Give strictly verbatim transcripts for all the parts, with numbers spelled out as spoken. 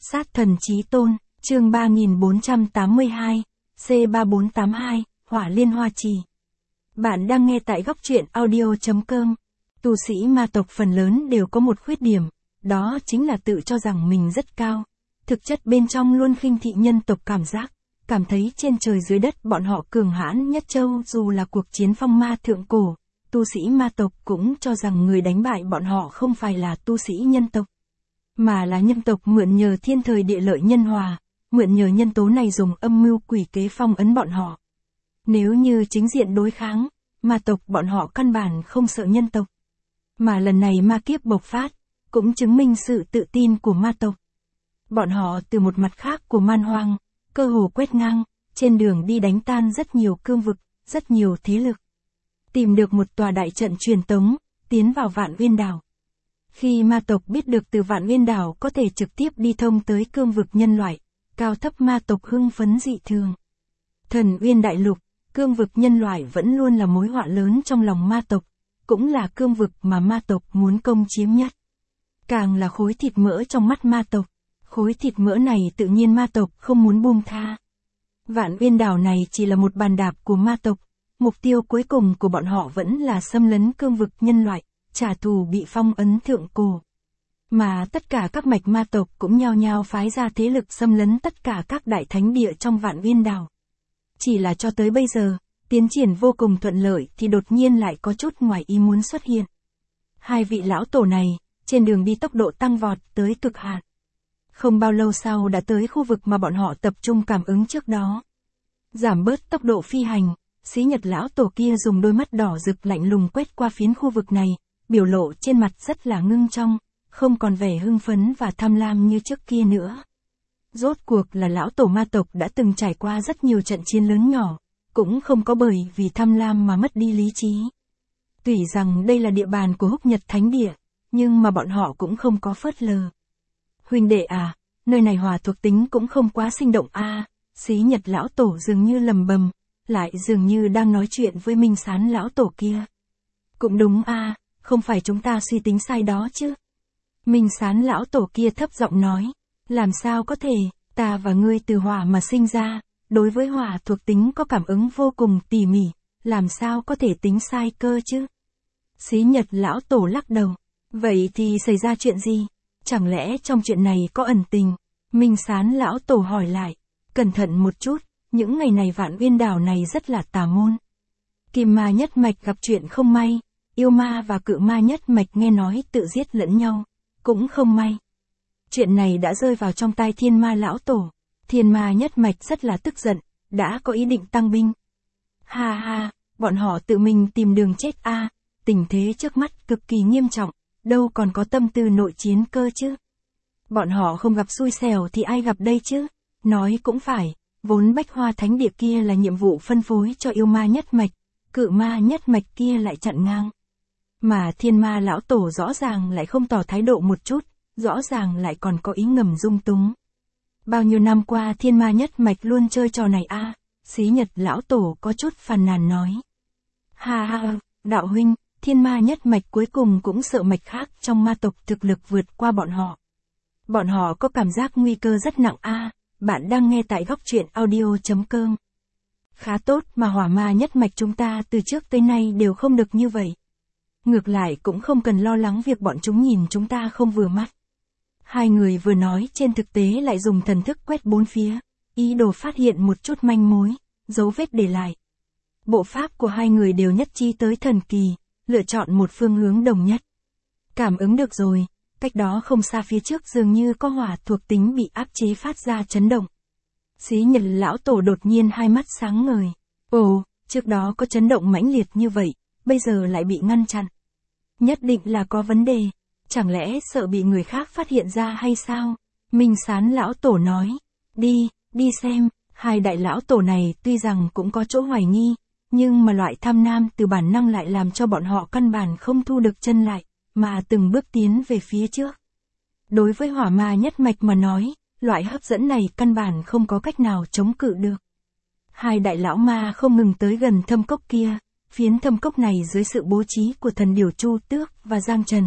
Sát thần chí tôn, chương ba nghìn bốn trăm tám mươi hai, C ba bốn tám hai, Hỏa Liên Hoa Trì. Bạn đang nghe tại góc truyện audio chấm com. Tu sĩ ma tộc phần lớn đều có một khuyết điểm, đó chính là tự cho rằng mình rất cao. Thực chất bên trong luôn khinh thị nhân tộc cảm giác, cảm thấy trên trời dưới đất bọn họ cường hãn nhất châu. Dù là cuộc chiến phong ma thượng cổ, tu sĩ ma tộc cũng cho rằng người đánh bại bọn họ không phải là tu sĩ nhân tộc, mà là nhân tộc mượn nhờ thiên thời địa lợi nhân hòa, mượn nhờ nhân tố này dùng âm mưu quỷ kế phong ấn bọn họ. Nếu như chính diện đối kháng, ma tộc bọn họ căn bản không sợ nhân tộc. Mà lần này ma kiếp bộc phát, cũng chứng minh sự tự tin của ma tộc. Bọn họ từ một mặt khác của man hoang, cơ hồ quét ngang, trên đường đi đánh tan rất nhiều cương vực, rất nhiều thế lực. Tìm được một tòa đại trận truyền tống, tiến vào Vạn Uyên Đảo. Khi ma tộc biết được từ Vạn Uyên Đảo có thể trực tiếp đi thông tới cương vực nhân loại, cao thấp ma tộc hưng phấn dị thường. Thần Uyên Đại Lục, cương vực nhân loại vẫn luôn là mối họa lớn trong lòng ma tộc, cũng là cương vực mà ma tộc muốn công chiếm nhất. Càng là khối thịt mỡ trong mắt ma tộc, khối thịt mỡ này tự nhiên ma tộc không muốn buông tha. Vạn Uyên Đảo này chỉ là một bàn đạp của ma tộc, mục tiêu cuối cùng của bọn họ vẫn là xâm lấn cương vực nhân loại, trả thù bị phong ấn thượng cổ. Mà tất cả các mạch ma tộc cũng nhao nhao phái ra thế lực xâm lấn tất cả các đại thánh địa trong Vạn Uyên Đảo. Chỉ là cho tới bây giờ, tiến triển vô cùng thuận lợi thì đột nhiên lại có chút ngoài ý muốn xuất hiện. Hai vị lão tổ này, trên đường đi tốc độ tăng vọt tới cực hạn. Không bao lâu sau đã tới khu vực mà bọn họ tập trung cảm ứng trước đó. Giảm bớt tốc độ phi hành, Xí Nhật lão tổ kia dùng đôi mắt đỏ rực lạnh lùng quét qua phiến khu vực này, biểu lộ trên mặt rất là ngưng trong, không còn vẻ hưng phấn và tham lam như trước kia nữa. Rốt cuộc là lão tổ ma tộc đã từng trải qua rất nhiều trận chiến lớn nhỏ, cũng không có bởi vì tham lam mà mất đi lý trí. Tuy rằng đây là địa bàn của Húc Nhật Thánh Địa, nhưng mà bọn họ cũng không có phớt lờ. Huynh đệ à, nơi này hỏa thuộc tính cũng không quá sinh động a. À, Xí Nhật lão tổ dường như lầm bầm, lại dường như đang nói chuyện với Minh Sán lão tổ kia. Cũng đúng a, à, không phải chúng ta suy tính sai đó chứ. Minh Sán lão tổ kia thấp giọng nói, làm sao có thể, ta và ngươi từ hỏa mà sinh ra, đối với hỏa thuộc tính có cảm ứng vô cùng tỉ mỉ, làm sao có thể tính sai cơ chứ. Xí Nhật lão tổ lắc đầu, vậy thì xảy ra chuyện gì? Chẳng lẽ trong chuyện này có ẩn tình? Minh Sán lão tổ hỏi lại, cẩn thận một chút, những ngày này Vạn Uyên Đảo này rất là tà môn. Kim ma nhất mạch gặp chuyện không may, yêu ma và cự ma nhất mạch nghe nói tự giết lẫn nhau, cũng không may. Chuyện này đã rơi vào trong tai thiên ma lão tổ, thiên ma nhất mạch rất là tức giận, đã có ý định tăng binh. Ha ha, bọn họ tự mình tìm đường chết a, à, tình thế trước mắt cực kỳ nghiêm trọng, đâu còn có tâm tư nội chiến cơ chứ. Bọn họ không gặp xui xẻo thì ai gặp đây chứ, nói cũng phải, vốn Bách Hoa Thánh Địa kia là nhiệm vụ phân phối cho yêu ma nhất mạch, cự ma nhất mạch kia lại chặn ngang. Mà thiên ma lão tổ rõ ràng lại không tỏ thái độ một chút, rõ ràng lại còn có ý ngầm dung túng. Bao nhiêu năm qua thiên ma nhất mạch luôn chơi trò này a, à, Xí Nhật lão tổ có chút phàn nàn nói. Ha ha, đạo huynh, thiên ma nhất mạch cuối cùng cũng sợ mạch khác trong ma tộc thực lực vượt qua bọn họ. Bọn họ có cảm giác nguy cơ rất nặng a, à, bạn đang nghe tại góc truyện audio chấm com. Khá tốt mà hỏa ma nhất mạch chúng ta từ trước tới nay đều không được như vậy. Ngược lại cũng không cần lo lắng việc bọn chúng nhìn chúng ta không vừa mắt. Hai người vừa nói trên thực tế lại dùng thần thức quét bốn phía, ý đồ phát hiện một chút manh mối, dấu vết để lại. Bộ pháp của hai người đều nhất trí tới thần kỳ, lựa chọn một phương hướng đồng nhất. Cảm ứng được rồi, cách đó không xa phía trước dường như có hỏa thuộc tính bị áp chế phát ra chấn động. Xí Nhật lão tổ đột nhiên hai mắt sáng ngời. Ồ, trước đó có chấn động mãnh liệt như vậy, bây giờ lại bị ngăn chặn. Nhất định là có vấn đề, chẳng lẽ sợ bị người khác phát hiện ra hay sao? Minh Sán lão tổ nói, đi, đi xem. Hai đại lão tổ này tuy rằng cũng có chỗ hoài nghi, nhưng mà loại tham nam từ bản năng lại làm cho bọn họ căn bản không thu được chân lại, mà từng bước tiến về phía trước. Đối với hỏa ma nhất mạch mà nói, loại hấp dẫn này căn bản không có cách nào chống cự được. Hai đại lão ma không ngừng tới gần thâm cốc kia, phiến thâm cốc này dưới sự bố trí của thần điểu Chu Tước và Giang Trần,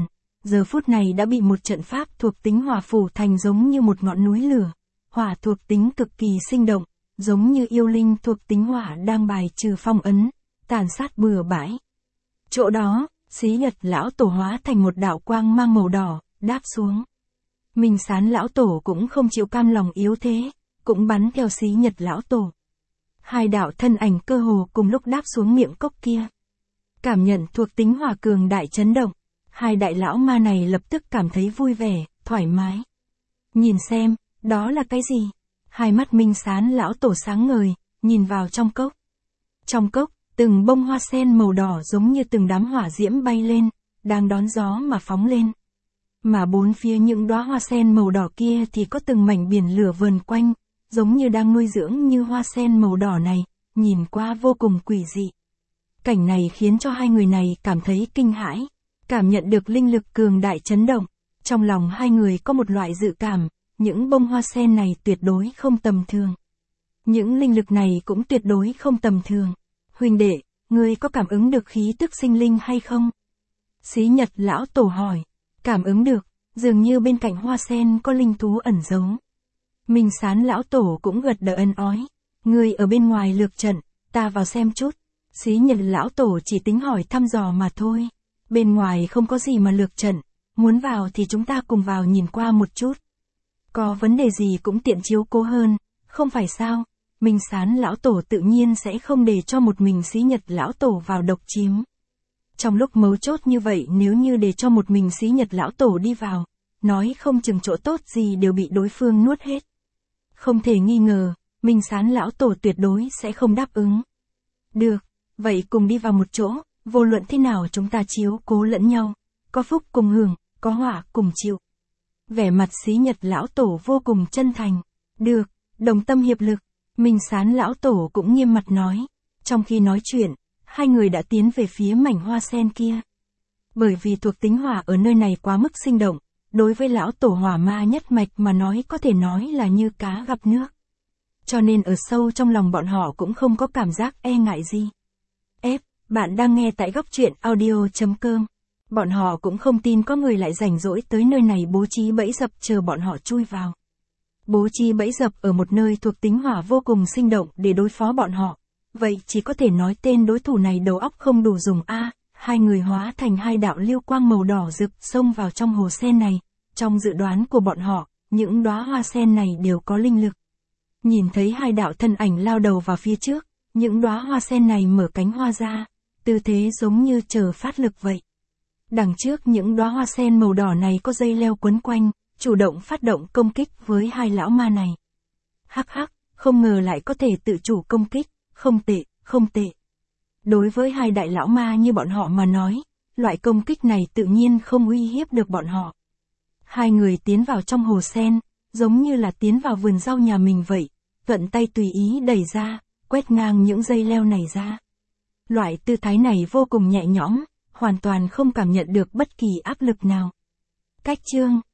giờ phút này đã bị một trận pháp thuộc tính hỏa phủ thành giống như một ngọn núi lửa. Hỏa thuộc tính cực kỳ sinh động, giống như yêu linh thuộc tính hỏa đang bài trừ phong ấn, tàn sát bừa bãi. Chỗ đó, Xí Nhật lão tổ hóa thành một đạo quang mang màu đỏ, đáp xuống. Minh Sán lão tổ cũng không chịu cam lòng yếu thế, cũng bắn theo Xí Nhật lão tổ. Hai đạo thân ảnh cơ hồ cùng lúc đáp xuống miệng cốc kia. Cảm nhận thuộc tính hỏa cường đại chấn động, hai đại lão ma này lập tức cảm thấy vui vẻ, thoải mái. Nhìn xem, đó là cái gì? Hai mắt Minh Sán lão tổ sáng ngời, nhìn vào trong cốc. Trong cốc, từng bông hoa sen màu đỏ giống như từng đám hỏa diễm bay lên, đang đón gió mà phóng lên. Mà bốn phía những đóa hoa sen màu đỏ kia thì có từng mảnh biển lửa vờn quanh, giống như đang nuôi dưỡng như hoa sen màu đỏ này, nhìn qua vô cùng quỷ dị. Cảnh này khiến cho hai người này cảm thấy kinh hãi, cảm nhận được linh lực cường đại chấn động. Trong lòng hai người có một loại dự cảm, những bông hoa sen này tuyệt đối không tầm thường. Những linh lực này cũng tuyệt đối không tầm thường. Huynh đệ, ngươi có cảm ứng được khí tức sinh linh hay không? Xí Nhật lão tổ hỏi. Cảm ứng được, dường như bên cạnh hoa sen có linh thú ẩn giấu. Minh Sán lão tổ cũng gật đầu ân ói. Ngươi ở bên ngoài lược trận, ta vào xem chút. Xí Nhật lão tổ chỉ tính hỏi thăm dò mà thôi. Bên ngoài không có gì mà lược trận, muốn vào thì chúng ta cùng vào nhìn qua một chút. Có vấn đề gì cũng tiện chiếu cố hơn, không phải sao? Minh Sán lão tổ tự nhiên sẽ không để cho một mình Xí Nhật lão tổ vào độc chiếm. Trong lúc mấu chốt như vậy nếu như để cho một mình Xí Nhật lão tổ đi vào, nói không chừng chỗ tốt gì đều bị đối phương nuốt hết. Không thể nghi ngờ, Minh Sán lão tổ tuyệt đối sẽ không đáp ứng. Được, vậy cùng đi vào một chỗ, vô luận thế nào chúng ta chiếu cố lẫn nhau, có phúc cùng hưởng, có họa cùng chịu. Vẻ mặt Xí Nhật lão tổ vô cùng chân thành. Được, đồng tâm hiệp lực. Minh Sán lão tổ cũng nghiêm mặt nói. Trong khi nói chuyện, hai người đã tiến về phía mảnh hoa sen kia. Bởi vì thuộc tính hỏa ở nơi này quá mức sinh động, đối với lão tổ hỏa ma nhất mạch mà nói có thể nói là như cá gặp nước. Cho nên ở sâu trong lòng bọn họ cũng không có cảm giác e ngại gì. Ép, bạn đang nghe tại góc truyện audio chấm com. Bọn họ cũng không tin có người lại rảnh rỗi tới nơi này bố trí bẫy dập chờ bọn họ chui vào. Bố trí bẫy dập ở một nơi thuộc tính hỏa vô cùng sinh động để đối phó bọn họ. Vậy chỉ có thể nói tên đối thủ này đầu óc không đủ dùng a. Hai người hóa thành hai đạo lưu quang màu đỏ rực xông vào trong hồ sen này. Trong dự đoán của bọn họ, những đóa hoa sen này đều có linh lực. Nhìn thấy hai đạo thân ảnh lao đầu vào phía trước, những đóa hoa sen này mở cánh hoa ra, tư thế giống như chờ phát lực vậy. Đằng trước những đóa hoa sen màu đỏ này có dây leo quấn quanh, chủ động phát động công kích với hai lão ma này. Hắc hắc, không ngờ lại có thể tự chủ công kích, không tệ, không tệ. Đối với hai đại lão ma như bọn họ mà nói, loại công kích này tự nhiên không uy hiếp được bọn họ. Hai người tiến vào trong hồ sen, giống như là tiến vào vườn rau nhà mình vậy, thuận tay tùy ý đẩy ra, quét ngang những dây leo này ra. Loại tư thái này vô cùng nhẹ nhõm, hoàn toàn không cảm nhận được bất kỳ áp lực nào. Cách chương